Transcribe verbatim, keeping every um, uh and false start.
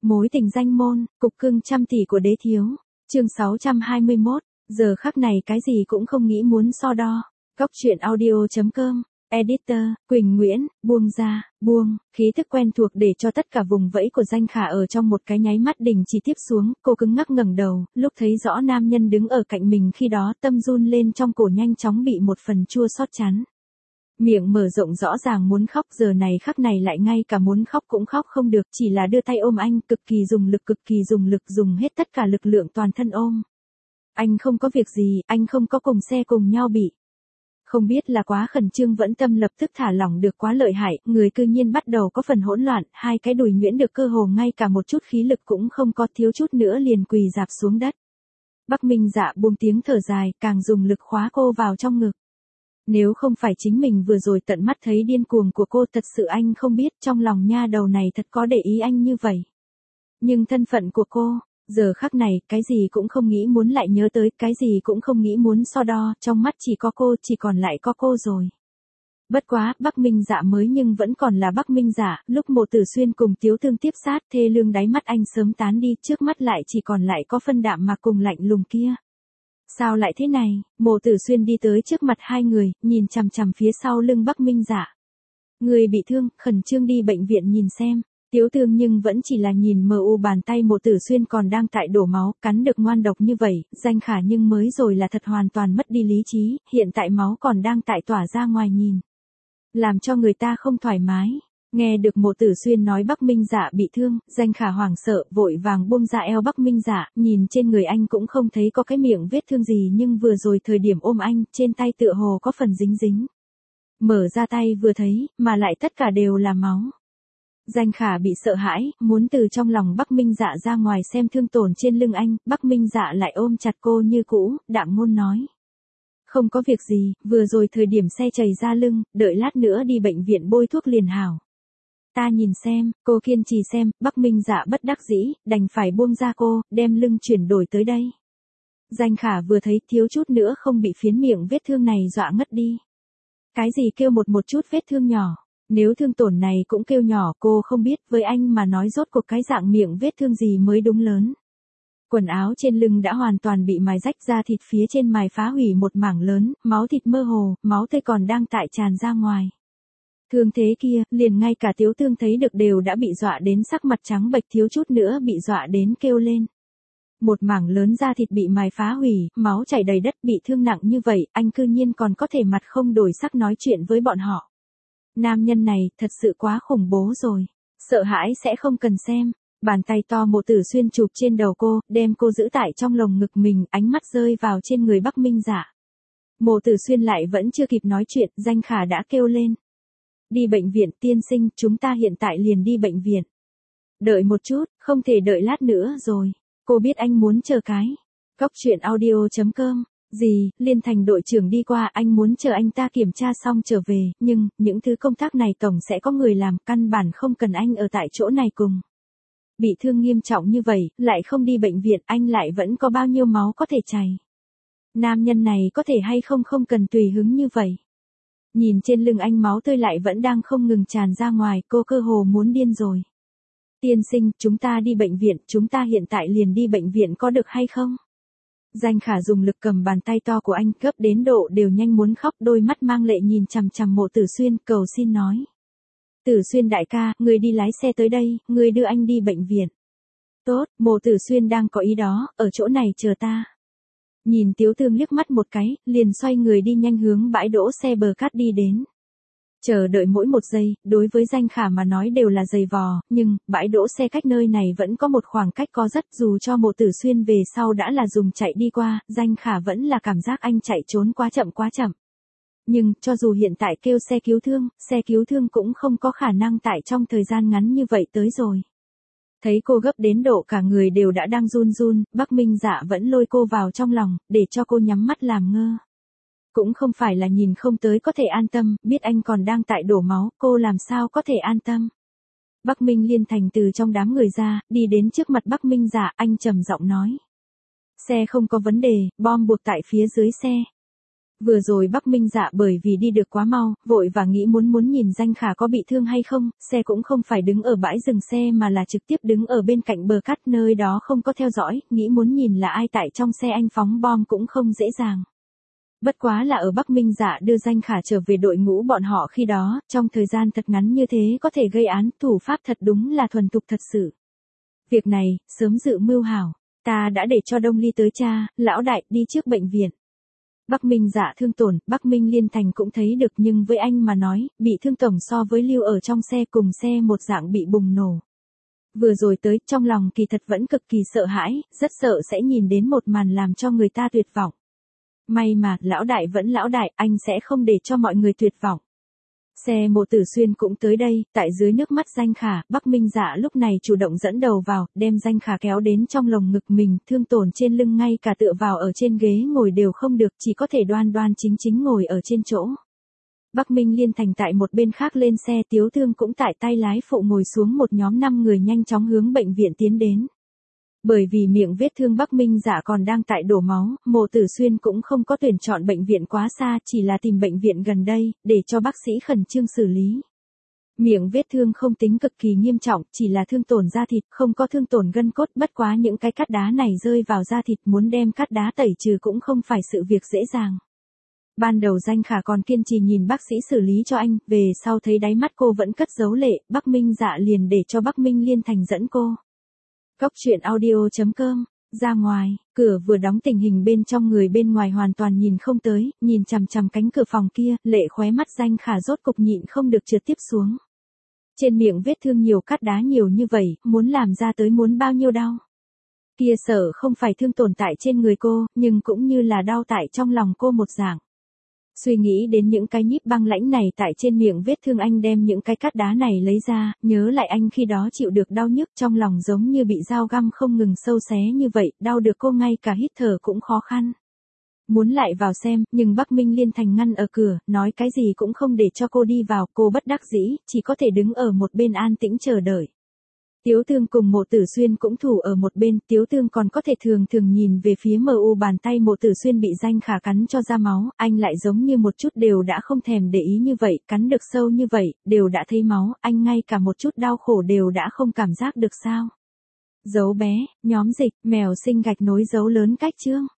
Mối tình danh môn, cục cưng trăm tỷ của đế thiếu. Chương sáu trăm hai mươi mốt, giờ khắc này cái gì cũng không nghĩ muốn so đo. Góc truyện audio chấm com, Editor, Quỳnh Nguyễn, buông ra, buông, khí thức quen thuộc để cho tất cả vùng vẫy của Danh Khả ở trong một cái nháy mắt đình chỉ tiếp xuống, cô cứng ngắc ngẩng đầu, lúc thấy rõ nam nhân đứng ở cạnh mình khi đó tâm run lên trong cổ nhanh chóng bị một phần chua xót chắn. Miệng mở rộng rõ ràng muốn khóc, giờ này khắc này lại ngay cả muốn khóc cũng khóc không được, chỉ là đưa tay ôm anh, cực kỳ dùng lực cực kỳ dùng lực dùng hết tất cả lực lượng toàn thân ôm. Anh không có việc gì, anh không có cùng xe cùng nhau bị. Không biết là quá khẩn trương vẫn tâm lập tức thả lỏng được quá lợi hại, người cư nhiên bắt đầu có phần hỗn loạn, hai cái đùi nhuyễn được cơ hồ ngay cả một chút khí lực cũng không có, thiếu chút nữa liền quỳ rạp xuống đất. Bắc Minh Dạ buông tiếng thở dài, càng dùng lực khóa cô vào trong ngực. Nếu không phải chính mình vừa rồi tận mắt thấy điên cuồng của cô, thật sự anh không biết trong lòng nha đầu này thật có để ý anh như vậy. Nhưng thân phận của cô, giờ khắc này, cái gì cũng không nghĩ muốn lại nhớ tới, cái gì cũng không nghĩ muốn so đo, trong mắt chỉ có cô, chỉ còn lại có cô rồi. Bất quá, Bắc Minh Dạ mới nhưng vẫn còn là Bắc Minh Dạ, lúc Mộ Tử Xuyên cùng Tiếu Thương tiếp sát, thê lương đáy mắt anh sớm tán đi, trước mắt lại chỉ còn lại có phân đạm mà cùng lạnh lùng kia. Sao lại thế này? Mộ Tử Xuyên đi tới trước mặt hai người, nhìn chằm chằm phía sau lưng Bắc Minh Dạ. Người bị thương, khẩn trương đi bệnh viện nhìn xem. Tiếu Thương nhưng vẫn chỉ là nhìn mờ u bàn tay Mộ Tử Xuyên còn đang tại đổ máu, cắn được ngoan độc như vậy, Danh Khả nhưng mới rồi là thật hoàn toàn mất đi lý trí, hiện tại máu còn đang tại tỏa ra ngoài nhìn. Làm cho người ta không thoải mái. Nghe được Mộ Tử Xuyên nói Bắc Minh Dạ bị thương, Danh Khả hoảng sợ, vội vàng buông ra eo Bắc Minh Dạ, nhìn trên người anh cũng không thấy có cái miệng vết thương gì, nhưng vừa rồi thời điểm ôm anh, trên tay tựa hồ có phần dính dính. Mở ra tay vừa thấy, mà lại tất cả đều là máu. Danh Khả bị sợ hãi, muốn từ trong lòng Bắc Minh Dạ ra ngoài xem thương tổn trên lưng anh, Bắc Minh Dạ lại ôm chặt cô như cũ, đạm ngôn nói. Không có việc gì, vừa rồi thời điểm xe chảy ra lưng, đợi lát nữa đi bệnh viện bôi thuốc liền hảo. Ta nhìn xem, cô kiên trì xem, Bắc Minh Dạ bất đắc dĩ, đành phải buông ra cô, đem lưng chuyển đổi tới đây. Danh Khả vừa thấy thiếu chút nữa không bị phiến miệng vết thương này dọa ngất đi. Cái gì kêu một một chút vết thương nhỏ, nếu thương tổn này cũng kêu nhỏ, cô không biết, với anh mà nói rốt cuộc cái dạng miệng vết thương gì mới đúng lớn. Quần áo trên lưng đã hoàn toàn bị mài rách ra, thịt phía trên mài phá hủy một mảng lớn, máu thịt mơ hồ, máu tươi còn đang tại tràn ra ngoài. Thương thế kia, liền ngay cả Tiếu Thương thấy được đều đã bị dọa đến sắc mặt trắng bệch, thiếu chút nữa bị dọa đến kêu lên. Một mảng lớn da thịt bị mài phá hủy, máu chảy đầy đất, bị thương nặng như vậy, anh cư nhiên còn có thể mặt không đổi sắc nói chuyện với bọn họ. Nam nhân này, thật sự quá khủng bố rồi. Sợ hãi sẽ không cần xem. Bàn tay to Mộ Tử Xuyên chụp trên đầu cô, đem cô giữ tại trong lồng ngực mình, ánh mắt rơi vào trên người Bắc Minh Dạ. Mộ Tử Xuyên lại vẫn chưa kịp nói chuyện, Danh Khả đã kêu lên. Đi bệnh viện, tiên sinh, chúng ta hiện tại liền đi bệnh viện. Đợi một chút, không thể đợi lát nữa rồi. Cô biết anh muốn chờ cái. Góc truyện audio chấm com. Gì, Liên Thành đội trưởng đi qua, anh muốn chờ anh ta kiểm tra xong trở về, nhưng, những thứ công tác này tổng sẽ có người làm, căn bản không cần anh ở tại chỗ này cùng. Bị thương nghiêm trọng như vậy, lại không đi bệnh viện, anh lại vẫn có bao nhiêu máu có thể chảy. Nam nhân này có thể hay không không cần tùy hứng như vậy. Nhìn trên lưng anh máu tươi lại vẫn đang không ngừng tràn ra ngoài, cô cơ hồ muốn điên rồi. Tiên sinh, chúng ta đi bệnh viện, chúng ta hiện tại liền đi bệnh viện có được hay không? Danh Khả dùng lực cầm bàn tay to của anh, gấp đến độ đều nhanh muốn khóc, đôi mắt mang lệ nhìn chằm chằm Mộ Tử Xuyên, cầu xin nói. Tử Xuyên đại ca, người đi lái xe tới đây, người đưa anh đi bệnh viện. Tốt, Mộ Tử Xuyên đang có ý đó, ở chỗ này chờ ta. Nhìn Tiếu Thương liếc mắt một cái, liền xoay người đi nhanh hướng bãi đỗ xe bờ cát đi đến. Chờ đợi mỗi một giây, đối với Danh Khả mà nói đều là giày vò, nhưng, bãi đỗ xe cách nơi này vẫn có một khoảng cách có rất, dù cho Mộ Tử Xuyên về sau đã là dùng chạy đi qua, Danh Khả vẫn là cảm giác anh chạy trốn quá chậm quá chậm. Nhưng, cho dù hiện tại kêu xe cứu thương, xe cứu thương cũng không có khả năng tại trong thời gian ngắn như vậy tới rồi. Thấy cô gấp đến độ cả người đều đã đang run run, Bắc Minh Dạ vẫn lôi cô vào trong lòng, để cho cô nhắm mắt làm ngơ. Cũng không phải là nhìn không tới có thể an tâm, biết anh còn đang tại đổ máu, cô làm sao có thể an tâm. Bắc Minh Liên Thành từ trong đám người ra, đi đến trước mặt Bắc Minh Dạ, anh trầm giọng nói. Xe không có vấn đề, bom buộc tại phía dưới xe. Vừa rồi Bắc Minh Dạ bởi vì đi được quá mau, vội và nghĩ muốn muốn nhìn Danh Khả có bị thương hay không, xe cũng không phải đứng ở bãi dừng xe mà là trực tiếp đứng ở bên cạnh bờ cát, nơi đó không có theo dõi, nghĩ muốn nhìn là ai tại trong xe anh phóng bom cũng không dễ dàng. Bất quá là ở Bắc Minh Dạ đưa Danh Khả trở về đội ngũ bọn họ khi đó, trong thời gian thật ngắn như thế có thể gây án, thủ pháp thật đúng là thuần thục thật sự. Việc này, sớm dự mưu hảo, ta đã để cho Đông Ly tới cha, lão đại đi trước bệnh viện. Bắc Minh Dạ thương tổn, Bắc Minh Liên Thành cũng thấy được nhưng với anh mà nói, bị thương tổng so với lưu ở trong xe cùng xe một dạng bị bùng nổ. Vừa rồi tới, trong lòng kỳ thật vẫn cực kỳ sợ hãi, rất sợ sẽ nhìn đến một màn làm cho người ta tuyệt vọng. May mà, lão đại vẫn lão đại, anh sẽ không để cho mọi người tuyệt vọng. Xe Mộ Tử Xuyên cũng tới đây, tại dưới nước mắt Danh Khả, Bắc Minh Dạ lúc này chủ động dẫn đầu vào, đem Danh Khả kéo đến trong lồng ngực mình, thương tổn trên lưng ngay cả tựa vào ở trên ghế ngồi đều không được, chỉ có thể đoan đoan chính chính ngồi ở trên chỗ. Bắc Minh Liên Thành tại một bên khác lên xe, Tiếu Thương cũng tại tay lái phụ ngồi xuống, một nhóm năm người nhanh chóng hướng bệnh viện tiến đến. Bởi vì miệng vết thương Bắc Minh Dạ còn đang tại đổ máu, Mộ Tử Xuyên cũng không có tuyển chọn bệnh viện quá xa, chỉ là tìm bệnh viện gần đây, để cho bác sĩ khẩn trương xử lý. Miệng vết thương không tính cực kỳ nghiêm trọng, chỉ là thương tổn da thịt, không có thương tổn gân cốt, bất quá những cái cát đá này rơi vào da thịt, muốn đem cát đá tẩy trừ cũng không phải sự việc dễ dàng. Ban đầu Danh Khả còn kiên trì nhìn bác sĩ xử lý cho anh, về sau thấy đáy mắt cô vẫn cất giấu lệ, Bắc Minh Dạ liền để cho Bắc Minh Liên Thành dẫn cô. Góc truyện audio chấm com, ra ngoài, cửa vừa đóng, tình hình bên trong người bên ngoài hoàn toàn nhìn không tới, nhìn chằm chằm cánh cửa phòng kia, lệ khóe mắt Danh Khả rốt cục nhịn không được trượt tiếp xuống. Trên miệng vết thương nhiều cát đá nhiều như vậy, muốn làm ra tới muốn bao nhiêu đau. Kia sợ không phải thương tổn tại trên người cô, nhưng cũng như là đau tại trong lòng cô một dạng. Suy nghĩ đến những cái nhíp băng lãnh này tại trên miệng vết thương, anh đem những cái cát đá này lấy ra, nhớ lại anh khi đó chịu được đau nhức, trong lòng giống như bị dao găm không ngừng sâu xé như vậy, đau được cô ngay cả hít thở cũng khó khăn. Muốn lại vào xem, nhưng Bắc Minh Liên Thành ngăn ở cửa, nói cái gì cũng không để cho cô đi vào, cô bất đắc dĩ, chỉ có thể đứng ở một bên an tĩnh chờ đợi. Tiếu Thương cùng Mộ Tử Xuyên cũng thủ ở một bên, Tiếu Thương còn có thể thường thường nhìn về phía mờ u bàn tay Mộ Tử Xuyên bị Danh Khả cắn cho ra máu, anh lại giống như một chút đều đã không thèm để ý như vậy, cắn được sâu như vậy, đều đã thấy máu, anh ngay cả một chút đau khổ đều đã không cảm giác được sao. Dấu bé, nhóm dịch, mèo sinh gạch nối dấu lớn cách chương.